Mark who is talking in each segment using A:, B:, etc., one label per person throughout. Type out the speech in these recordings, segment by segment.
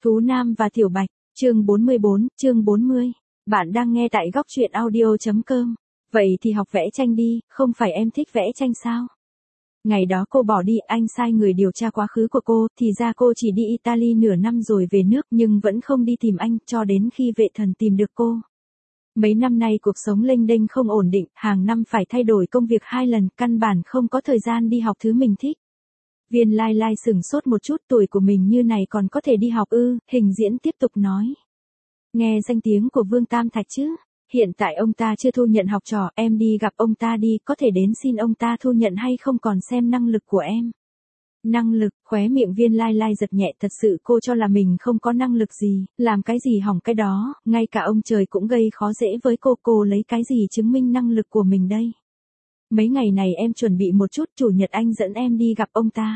A: Thú Nam và Tiểu Bạch, chương 44, chương 40. Bạn đang nghe tại góc truyện audio.com. Vậy thì học vẽ tranh đi, không phải em thích vẽ tranh sao? Ngày đó cô bỏ đi, anh sai người điều tra quá khứ của cô, thì ra cô chỉ đi Italy nửa năm rồi về nước nhưng vẫn không đi tìm anh, cho đến khi vệ thần tìm được cô. Mấy năm nay cuộc sống lênh đênh không ổn định, hàng năm phải thay đổi công việc 2 lần, căn bản không có thời gian đi học thứ mình thích. Viên Lai Lai sửng sốt một chút, tuổi của mình như này còn có thể đi học ư? Hình diễn tiếp tục nói. Nghe danh tiếng của Vương Tam Thạch chứ? Hiện tại ông ta chưa thu nhận học trò, em đi gặp ông ta đi, có thể đến xin ông ta thu nhận hay không còn xem năng lực của em. Năng lực, khóe miệng Viên Lai Lai giật nhẹ, thật sự cô cho là mình không có năng lực gì, làm cái gì hỏng cái đó, ngay cả ông trời cũng gây khó dễ với cô lấy cái gì chứng minh năng lực của mình đây. Mấy ngày này em chuẩn bị một chút, chủ nhật anh dẫn em đi gặp ông ta.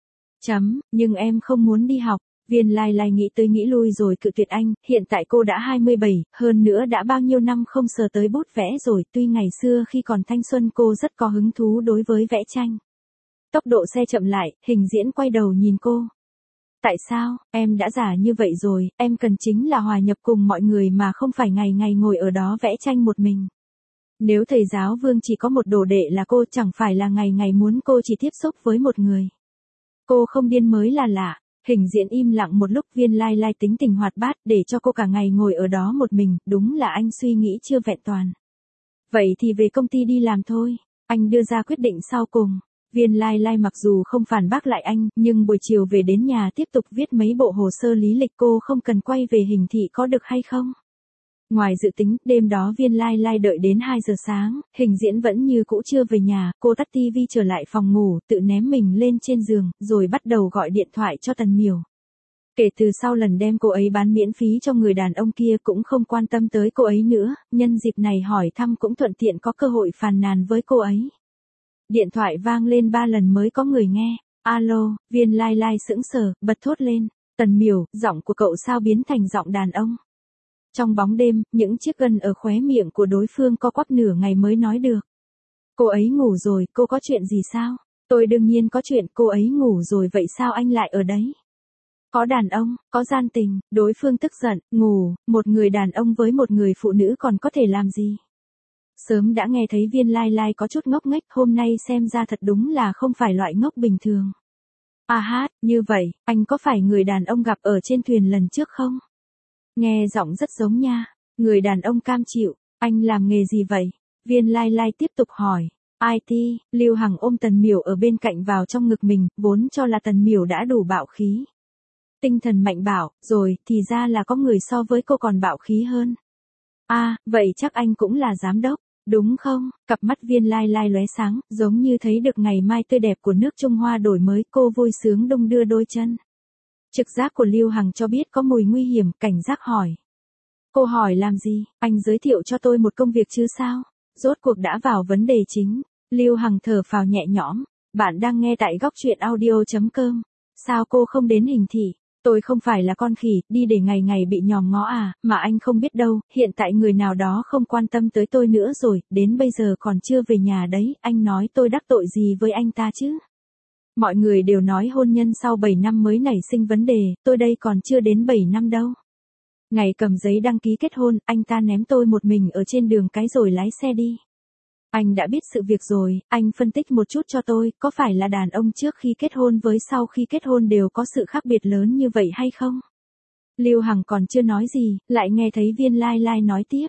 A: Nhưng em không muốn đi học. Viên Lai Lai nghĩ tới nghĩ lui rồi cự tuyệt anh, hiện tại cô đã 27, hơn nữa đã bao nhiêu năm không sờ tới bút vẽ rồi, tuy ngày xưa khi còn thanh xuân cô rất có hứng thú đối với vẽ tranh. Tốc độ xe chậm lại, hình diễn quay đầu nhìn cô. Tại sao, em đã già như vậy rồi, em cần chính là hòa nhập cùng mọi người mà không phải ngày ngày ngồi ở đó vẽ tranh một mình. Nếu thầy giáo Vương chỉ có một đồ đệ là cô, chẳng phải là ngày ngày muốn cô chỉ tiếp xúc với một người. Cô không điên mới là lạ. Hình diễn im lặng một lúc, Viên Lai Lai tính tình hoạt bát, để cho cô cả ngày ngồi ở đó một mình, đúng là anh suy nghĩ chưa vẹn toàn. Vậy thì về công ty đi làm thôi, anh đưa ra quyết định sau cùng. Viên Lai Lai mặc dù không phản bác lại anh, nhưng buổi chiều về đến nhà tiếp tục viết mấy bộ hồ sơ lý lịch, cô không cần quay về Hình thị có được hay không? Ngoài dự tính, đêm đó Viên Lai Lai đợi đến 2 giờ sáng, hình diễn vẫn như cũ chưa về nhà, cô tắt tivi trở lại phòng ngủ, tự ném mình lên trên giường, rồi bắt đầu gọi điện thoại cho Tần Miểu. Kể từ sau lần đem cô ấy bán miễn phí cho người đàn ông kia cũng không quan tâm tới cô ấy nữa, nhân dịp này hỏi thăm cũng thuận tiện có cơ hội phàn nàn với cô ấy. Điện thoại vang lên 3 lần mới có người nghe. Alo, Viên Lai Lai sững sờ, bật thốt lên. Tần Miểu, giọng của cậu sao biến thành giọng đàn ông? Trong bóng đêm, những chiếc gân ở khóe miệng của đối phương co quắp nửa ngày mới nói được. Cô ấy ngủ rồi, cô có chuyện gì sao? Tôi đương nhiên có chuyện, cô ấy ngủ rồi vậy sao anh lại ở đấy? Có đàn ông, có gian tình, đối phương tức giận, ngủ, một người đàn ông với một người phụ nữ còn có thể làm gì? Sớm đã nghe thấy Viên Lai Lai có chút ngốc nghếch, hôm nay xem ra thật đúng là không phải loại ngốc bình thường. À hát, như vậy, anh có phải người đàn ông gặp ở trên thuyền lần trước không? Nghe giọng rất giống nha. Người đàn ông cam chịu. Anh làm nghề gì vậy? Viên Lai Lai tiếp tục hỏi. IT, Lưu Hằng ôm Tần Miểu ở bên cạnh vào trong ngực mình, vốn cho là Tần Miểu đã đủ bạo khí. Tinh thần mạnh bạo, rồi, thì ra là có người so với cô còn bạo khí hơn. À, vậy chắc anh cũng là giám đốc, đúng không? Cặp mắt Viên Lai Lai lóe sáng, giống như thấy được ngày mai tươi đẹp của nước Trung Hoa đổi mới, cô vui sướng đung đưa đôi chân. Trực giác của Lưu Hằng cho biết có mùi nguy hiểm, cảnh giác hỏi. Cô hỏi làm gì, anh giới thiệu cho tôi một công việc chứ sao? Rốt cuộc đã vào vấn đề chính. Lưu Hằng thở phào nhẹ nhõm. Bạn đang nghe tại góc truyện audio.com. Sao cô không đến Hình thị? Tôi không phải là con khỉ, đi để ngày ngày bị nhòm ngó à, mà anh không biết đâu, hiện tại người nào đó không quan tâm tới tôi nữa rồi, đến bây giờ còn chưa về nhà đấy, anh nói tôi đắc tội gì với anh ta chứ? Mọi người đều nói hôn nhân sau 7 năm mới nảy sinh vấn đề, tôi đây còn chưa đến 7 năm đâu. Ngày cầm giấy đăng ký kết hôn, anh ta ném tôi một mình ở trên đường cái rồi lái xe đi. Anh đã biết sự việc rồi, anh phân tích một chút cho tôi, có phải là đàn ông trước khi kết hôn với sau khi kết hôn đều có sự khác biệt lớn như vậy hay không? Lưu Hằng còn chưa nói gì, lại nghe thấy Viên Lai Lai nói tiếp.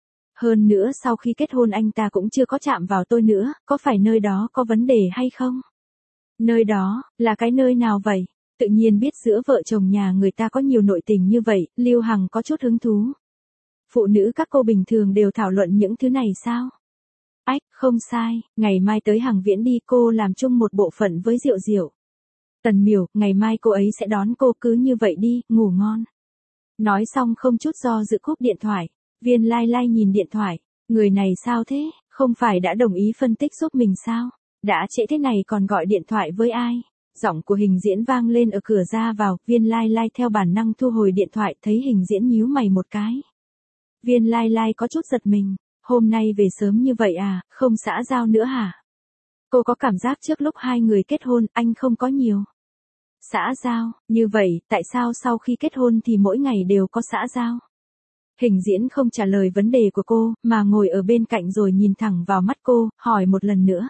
A: Hơn nữa sau khi kết hôn anh ta cũng chưa có chạm vào tôi nữa, có phải nơi đó có vấn đề hay không? Nơi đó, là cái nơi nào vậy? Tự nhiên biết giữa vợ chồng nhà người ta có nhiều nội tình như vậy, Lưu Hằng có chút hứng thú. Phụ nữ các cô bình thường đều thảo luận những thứ này sao? Ách, không sai, ngày mai tới Hàng Viễn đi, cô làm chung một bộ phận với Diệu Diệu. Tần Miểu, ngày mai cô ấy sẽ đón cô, cứ như vậy đi, ngủ ngon. Nói xong không chút do dự cúp điện thoại. Viên Lai Lai nhìn điện thoại, người này sao thế, không phải đã đồng ý phân tích giúp mình sao? Đã trễ thế này còn gọi điện thoại với ai? Giọng của hình diễn vang lên ở cửa ra vào, Viên Lai Lai theo bản năng thu hồi điện thoại, thấy hình diễn nhíu mày một cái. Viên Lai Lai có chút giật mình, hôm nay về sớm như vậy à, không xã giao nữa hả? Cô có cảm giác trước lúc hai người kết hôn, anh không có nhiều Xã giao, như vậy, tại sao sau khi kết hôn thì mỗi ngày đều có xã giao? Hình diễn không trả lời vấn đề của cô, mà ngồi ở bên cạnh rồi nhìn thẳng vào mắt cô, hỏi một lần nữa.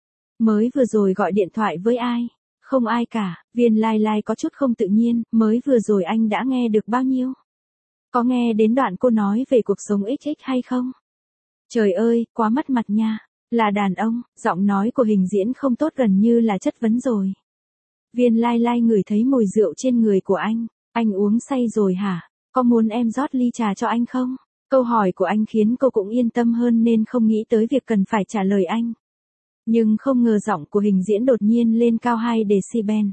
A: Mới vừa rồi gọi điện thoại với ai? Không ai cả, Viên Lai Lai có chút không tự nhiên, mới vừa rồi anh đã nghe được bao nhiêu? Có nghe đến đoạn cô nói về cuộc sống XX hay không? Trời ơi, quá mất mặt nha. Là đàn ông, giọng nói của hình diễn không tốt gần như là chất vấn rồi. Viên Lai Lai ngửi thấy mùi rượu trên người của anh uống say rồi hả? Có muốn em rót ly trà cho anh không? Câu hỏi của anh khiến cô cũng yên tâm hơn nên không nghĩ tới việc cần phải trả lời anh. Nhưng không ngờ giọng của hình diễn đột nhiên lên cao 2 decibel.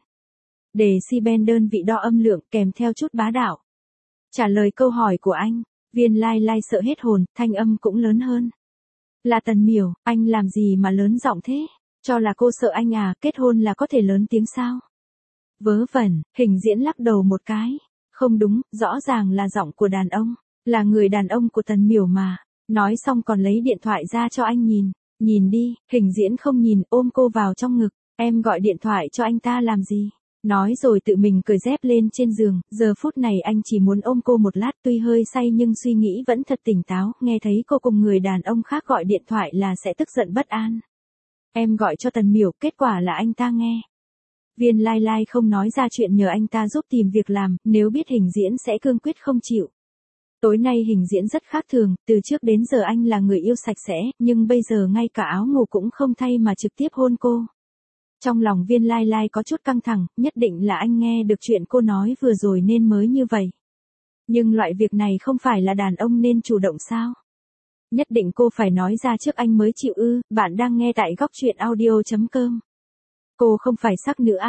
A: Decibel đơn vị đo âm lượng kèm theo chút bá đạo. Trả lời câu hỏi của anh, Viên Lai Lai sợ hết hồn, thanh âm cũng lớn hơn. Là Tần Miểu, anh làm gì mà lớn giọng thế? Cho là cô sợ anh à, kết hôn là có thể lớn tiếng sao? Vớ vẩn, hình diễn lắc đầu một cái. Không đúng, rõ ràng là giọng của đàn ông, là người đàn ông của Tần Miểu mà. Nói xong còn lấy điện thoại ra cho anh nhìn. Nhìn đi, hình diễn không nhìn, ôm cô vào trong ngực. Em gọi điện thoại cho anh ta làm gì? Nói rồi tự mình cởi dép lên trên giường, giờ phút này anh chỉ muốn ôm cô một lát, tuy hơi say nhưng suy nghĩ vẫn thật tỉnh táo, nghe thấy cô cùng người đàn ông khác gọi điện thoại là sẽ tức giận bất an. Em gọi cho Tần Miểu, kết quả là anh ta nghe. Viên Lai Lai không nói ra chuyện nhờ anh ta giúp tìm việc làm, nếu biết hình diễn sẽ cương quyết không chịu. Tối nay hình diễn rất khác thường, từ trước đến giờ anh là người yêu sạch sẽ, nhưng bây giờ ngay cả áo ngủ cũng không thay mà trực tiếp hôn cô. Trong lòng Viên Lai Lai có chút căng thẳng, nhất định là anh nghe được chuyện cô nói vừa rồi nên mới như vậy. Nhưng loại việc này không phải là đàn ông nên chủ động sao? Nhất định cô phải nói ra trước anh mới chịu ư. Bạn đang nghe tại góc truyện audio.com. Cô không phải sắc nữ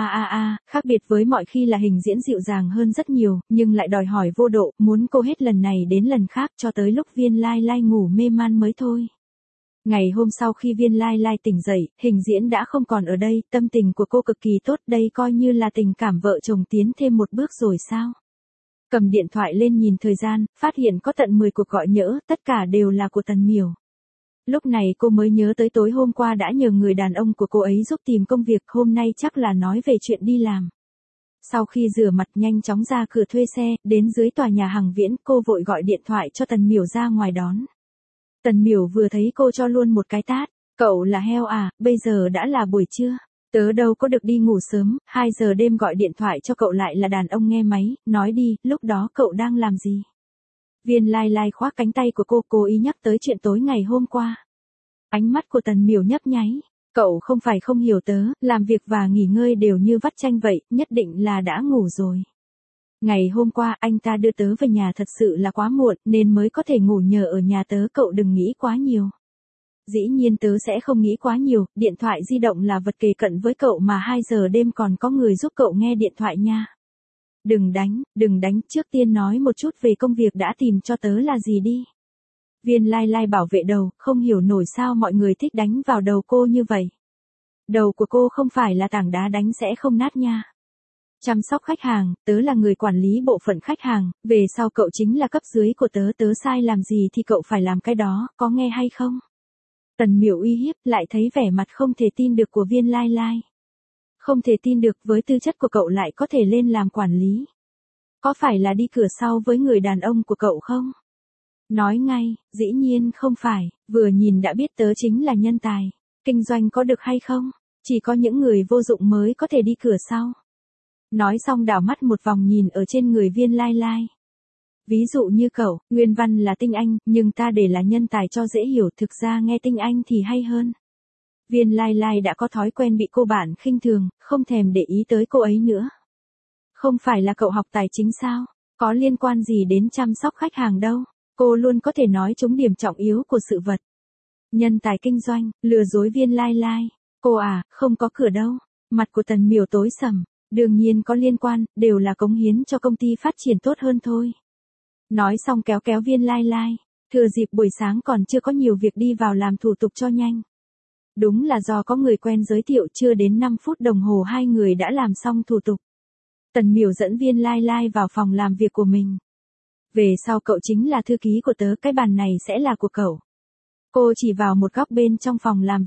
A: khác biệt với mọi khi là hình diễn dịu dàng hơn rất nhiều, nhưng lại đòi hỏi vô độ, muốn cô hết lần này đến lần khác cho tới lúc Viên Lai Lai ngủ mê man mới thôi. Ngày hôm sau khi Viên Lai Lai tỉnh dậy, hình diễn đã không còn ở đây, tâm tình của cô cực kỳ tốt, đây coi như là tình cảm vợ chồng tiến thêm một bước rồi sao? Cầm điện thoại lên nhìn thời gian, phát hiện có tận 10 cuộc gọi nhỡ, tất cả đều là của Tần Miểu. Lúc này cô mới nhớ tới tối hôm qua đã nhờ người đàn ông của cô ấy giúp tìm công việc, hôm nay chắc là nói về chuyện đi làm. Sau khi rửa mặt nhanh chóng ra cửa thuê xe, đến dưới tòa nhà Hằng Viễn, cô vội gọi điện thoại cho Tần Miểu ra ngoài đón. Tần Miểu vừa thấy cô cho luôn một cái tát, cậu là heo à, bây giờ đã là buổi trưa. Tớ đâu có được đi ngủ sớm, 2 giờ đêm gọi điện thoại cho cậu lại là đàn ông nghe máy, nói đi, lúc đó cậu đang làm gì? Viên Lai Lai khoác cánh tay của cô, cố ý nhắc tới chuyện tối ngày hôm qua. Ánh mắt của Tần Miểu nhấp nháy, cậu không phải không hiểu tớ, làm việc và nghỉ ngơi đều như vắt chanh vậy, nhất định là đã ngủ rồi. Ngày hôm qua anh ta đưa tớ về nhà thật sự là quá muộn nên mới có thể ngủ nhờ ở nhà tớ, cậu đừng nghĩ quá nhiều. Dĩ nhiên tớ sẽ không nghĩ quá nhiều, điện thoại di động là vật kề cận với cậu mà 2 giờ đêm còn có người giúp cậu nghe điện thoại nha. Đừng đánh, trước tiên nói một chút về công việc đã tìm cho tớ là gì đi. Viên Lai Lai bảo vệ đầu, không hiểu nổi sao mọi người thích đánh vào đầu cô như vậy. Đầu của cô không phải là tảng đá đánh sẽ không nát nha. Chăm sóc khách hàng, tớ là người quản lý bộ phận khách hàng, về sau cậu chính là cấp dưới của tớ, tớ sai làm gì thì cậu phải làm cái đó, có nghe hay không? Tần Miểu uy hiếp, lại thấy vẻ mặt không thể tin được của Viên Lai Lai. Không thể tin được với tư chất của cậu lại có thể lên làm quản lý. Có phải là đi cửa sau với người đàn ông của cậu không? Nói ngay, dĩ nhiên không phải, vừa nhìn đã biết tớ chính là nhân tài. Kinh doanh có được hay không? Chỉ có những người vô dụng mới có thể đi cửa sau. Nói xong đảo mắt một vòng nhìn ở trên người Viên Lai Lai. Ví dụ như cậu, nguyên văn là tinh anh, nhưng ta để là nhân tài cho dễ hiểu, thực ra nghe tinh anh thì hay hơn. Viên Lai Lai đã có thói quen bị cô bạn khinh thường, không thèm để ý tới cô ấy nữa. Không phải là cậu học tài chính sao? Có liên quan gì đến chăm sóc khách hàng đâu. Cô luôn có thể nói trúng điểm trọng yếu của sự vật. Nhân tài kinh doanh, lừa dối Viên Lai Lai. Cô à, không có cửa đâu. Mặt của Tần Miểu tối sầm. Đương nhiên có liên quan, đều là cống hiến cho công ty phát triển tốt hơn thôi. Nói xong kéo Viên Lai Lai. Thừa dịp buổi sáng còn chưa có nhiều việc đi vào làm thủ tục cho nhanh. Đúng là do có người quen giới thiệu, chưa đến 5 phút đồng hồ hai người đã làm xong thủ tục. Tần Miểu dẫn Viên Lai Lai vào phòng làm việc của mình. Về sau cậu chính là thư ký của tớ, cái bàn này sẽ là của cậu. Cô chỉ vào một góc bên trong phòng làm việc.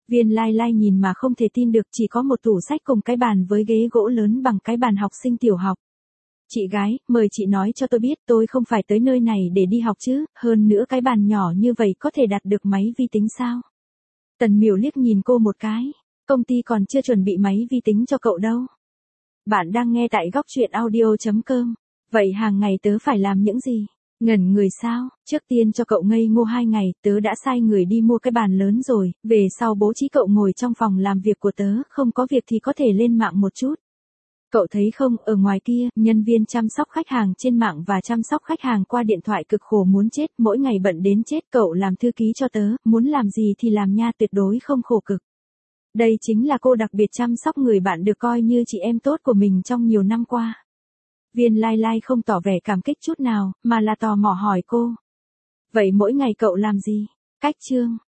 A: Viên Lai Lai nhìn mà không thể tin được, chỉ có một tủ sách cùng cái bàn với ghế gỗ lớn bằng cái bàn học sinh tiểu học. Chị gái, mời chị nói cho tôi biết, tôi không phải tới nơi này để đi học chứ, hơn nữa cái bàn nhỏ như vậy có thể đặt được máy vi tính sao? Tần Miểu liếc nhìn cô một cái, công ty còn chưa chuẩn bị máy vi tính cho cậu đâu. Bạn đang nghe tại góc truyện audio.com. Vậy hàng ngày tớ phải làm những gì? Ngẩn người sao? Trước tiên cho cậu ngây ngô 2 ngày, tớ đã sai người đi mua cái bàn lớn rồi, về sau bố trí cậu ngồi trong phòng làm việc của tớ, không có việc thì có thể lên mạng một chút. Cậu thấy không, ở ngoài kia, nhân viên chăm sóc khách hàng trên mạng và chăm sóc khách hàng qua điện thoại cực khổ muốn chết, mỗi ngày bận đến chết, cậu làm thư ký cho tớ, muốn làm gì thì làm nha, tuyệt đối không khổ cực. Đây chính là cô đặc biệt chăm sóc người bạn được coi như chị em tốt của mình trong nhiều năm qua. Viên Lai Lai không tỏ vẻ cảm kích chút nào, mà là tò mò hỏi cô. Vậy mỗi ngày cậu làm gì? Cách chương.